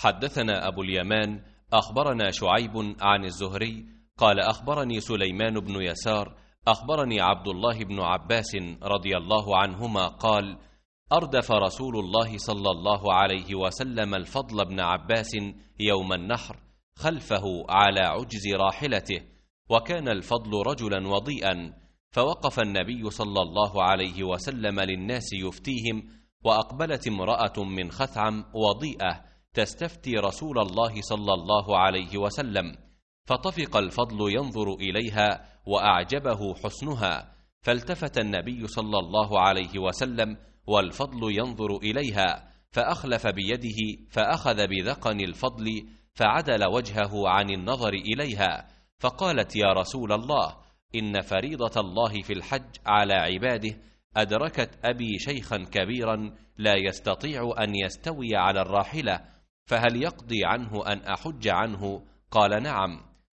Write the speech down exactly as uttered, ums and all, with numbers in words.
حدثنا أبو اليمان أخبرنا شعيب عن الزهري قال أخبرني سليمان بن يسار أخبرني عبد الله بن عباس رضي الله عنهما قال أردف رسول الله صلى الله عليه وسلم الفضل بن عباس يوم النحر خلفه على عجز راحلته، وكان الفضل رجلا وضيئا، فوقف النبي صلى الله عليه وسلم للناس يفتيهم، وأقبلت امرأة من خثعم وضيئة تستفتي رسول الله صلى الله عليه وسلم، فطفق الفضل ينظر إليها وأعجبه حسنها، فالتفت النبي صلى الله عليه وسلم والفضل ينظر إليها، فأخلف بيده فأخذ بذقن الفضل فعدل وجهه عن النظر إليها، فقالت يا رسول الله إن فريضة الله في الحج على عباده أدركت أبي شيخا كبيرا لا يستطيع أن يستوي على الراحلة، فهل يقضي عنه أن أحج عنه؟ قال نعم.